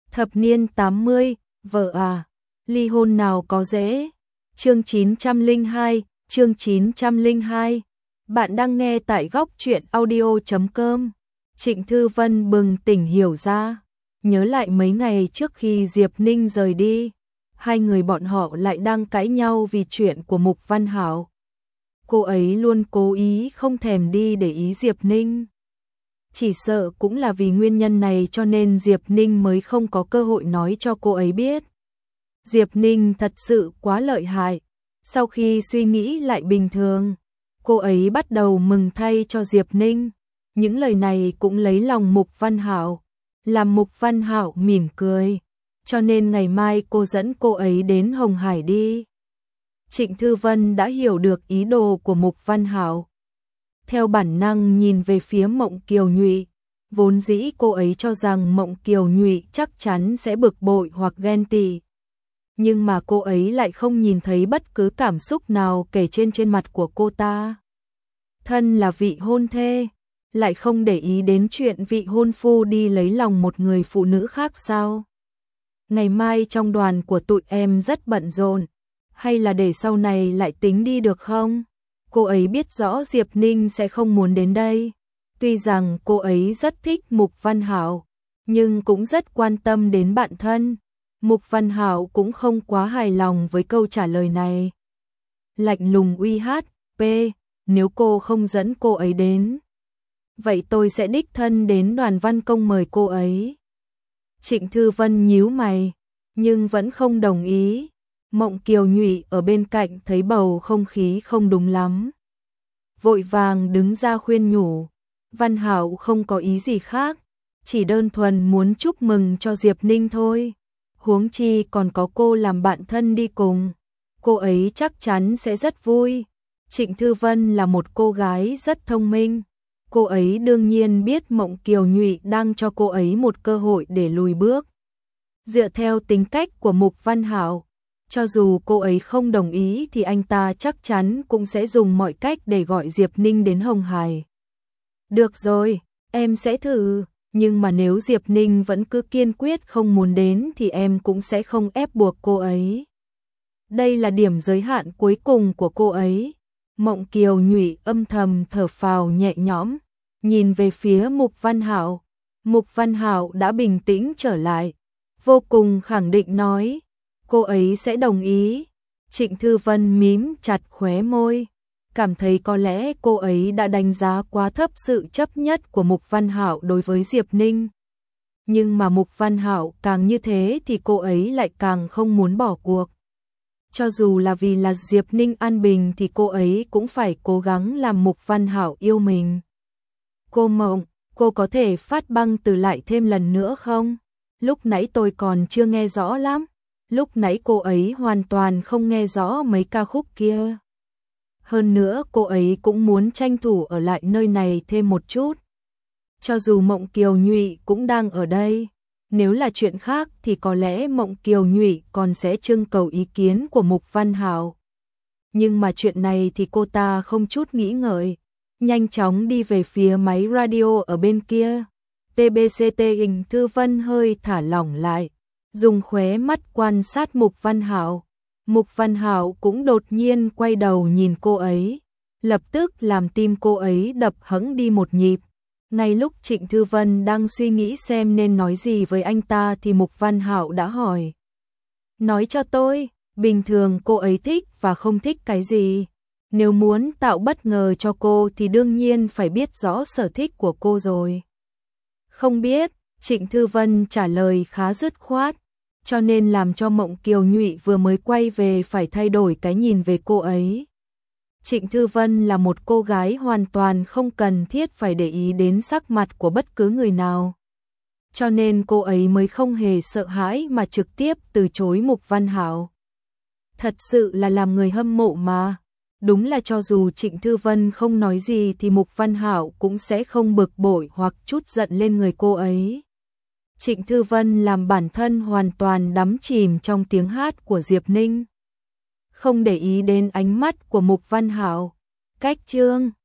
Thập niên 80, vợ à, ly hôn nào có dễ. Chương 902, chương 902. Bạn đang nghe tại góc truyện audio.com. Trịnh Thư Vân bừng tỉnh hiểu ra, nhớ lại mấy ngày trước khi Diệp Ninh rời đi, hai người bọn họ lại đang cãi nhau vì chuyện của Mục Văn Hảo. Cô ấy luôn cố ý không thèm đi để ý Diệp Ninh. Chỉ sợ cũng là vì nguyên nhân này cho nên Diệp Ninh mới không có cơ hội nói cho cô ấy biết. Diệp Ninh thật sự quá lợi hại. Sau khi suy nghĩ lại bình thường, cô ấy bắt đầu mừng thay cho Diệp Ninh. Những lời này cũng lấy lòng Mục Văn Hảo, làm Mục Văn Hảo mỉm cười. Cho nên ngày mai cô dẫn cô ấy đến Hồng Hải đi. Trịnh Thư Vân đã hiểu được ý đồ của Mục Văn Hảo. Theo bản năng nhìn về phía Mộng Kiều Nhụy, vốn dĩ cô ấy cho rằng Mộng Kiều Nhụy chắc chắn sẽ bực bội hoặc ghen tị. Nhưng mà cô ấy lại không nhìn thấy bất cứ cảm xúc nào kể trên mặt của cô ta. Thân là vị hôn thê, lại không để ý đến chuyện vị hôn phu đi lấy lòng một người phụ nữ khác sao? Ngày mai trong đoàn của tụi em rất bận rộn, hay là để sau này lại tính đi được không? Cô ấy biết rõ Diệp Ninh sẽ không muốn đến đây. Tuy rằng cô ấy rất thích Mục Văn Hảo, nhưng cũng rất quan tâm đến bạn thân. Mục Văn Hảo cũng không quá hài lòng với câu trả lời này. Lạnh lùng uy hát, p, nếu cô không dẫn cô ấy đến, vậy tôi sẽ đích thân đến đoàn văn công mời cô ấy. Trịnh Thư Vân nhíu mày, nhưng vẫn không đồng ý. Mộng Kiều Nhụy ở bên cạnh thấy bầu không khí không đúng lắm, vội vàng đứng ra khuyên nhủ. Văn Hảo không có ý gì khác, chỉ đơn thuần muốn chúc mừng cho Diệp Ninh thôi. Huống chi còn có cô làm bạn thân đi cùng, cô ấy chắc chắn sẽ rất vui. Trịnh Thư Vân là một cô gái rất thông minh, cô ấy đương nhiên biết Mộng Kiều Nhụy đang cho cô ấy một cơ hội để lùi bước. Dựa theo tính cách của Mục Văn Hảo, cho dù cô ấy không đồng ý thì anh ta chắc chắn cũng sẽ dùng mọi cách để gọi Diệp Ninh đến Hồng Hải. Được rồi, em sẽ thử, nhưng mà nếu Diệp Ninh vẫn cứ kiên quyết không muốn đến thì em cũng sẽ không ép buộc cô ấy. Đây là điểm giới hạn cuối cùng của cô ấy. Mộng Kiều Nhụy âm thầm thở phào nhẹ nhõm, nhìn về phía Mục Văn Hảo. Mục Văn Hảo đã bình tĩnh trở lại, vô cùng khẳng định nói, cô ấy sẽ đồng ý. Trịnh Thư Vân mím chặt khóe môi, cảm thấy có lẽ cô ấy đã đánh giá quá thấp sự chấp nhất của Mục Văn Hảo đối với Diệp Ninh. Nhưng mà Mục Văn Hảo càng như thế thì cô ấy lại càng không muốn bỏ cuộc. Cho dù là vì là Diệp Ninh an bình thì cô ấy cũng phải cố gắng làm Mục Văn Hảo yêu mình. Cô Mộng, cô có thể phát băng từ lại thêm lần nữa không? Lúc nãy tôi còn chưa nghe rõ lắm. Lúc nãy cô ấy hoàn toàn không nghe rõ mấy ca khúc kia. Hơn nữa cô ấy cũng muốn tranh thủ ở lại nơi này thêm một chút. Cho dù Mộng Kiều Nhụy cũng đang ở đây, nếu là chuyện khác thì có lẽ Mộng Kiều Nhụy còn sẽ trưng cầu ý kiến của Mục Văn Hảo. Nhưng mà chuyện này thì cô ta không chút nghĩ ngợi, nhanh chóng đi về phía máy radio ở bên kia. TBCT Trịnh Thư Vân hơi thả lỏng lại, dùng khóe mắt quan sát Mục Văn Hảo. Mục Văn Hảo cũng đột nhiên quay đầu nhìn cô ấy, lập tức làm tim cô ấy đập hững đi một nhịp. Ngay lúc Trịnh Thư Vân đang suy nghĩ xem nên nói gì với anh ta thì Mục Văn Hảo đã hỏi. Nói cho tôi, bình thường cô ấy thích và không thích cái gì? Nếu muốn tạo bất ngờ cho cô thì đương nhiên phải biết rõ sở thích của cô rồi. Không biết, Trịnh Thư Vân trả lời khá dứt khoát, cho nên làm cho Mộng Kiều Nhụy vừa mới quay về phải thay đổi cái nhìn về cô ấy. Trịnh Thư Vân là một cô gái hoàn toàn không cần thiết phải để ý đến sắc mặt của bất cứ người nào. Cho nên cô ấy mới không hề sợ hãi mà trực tiếp từ chối Mục Văn Hảo. Thật sự là làm người hâm mộ mà. Đúng là cho dù Trịnh Thư Vân không nói gì thì Mục Văn Hảo cũng sẽ không bực bội hoặc chút giận lên người cô ấy. Trịnh Thư Vân làm bản thân hoàn toàn đắm chìm trong tiếng hát của Diệp Ninh, không để ý đến ánh mắt của Mục Văn Hảo. Cách chương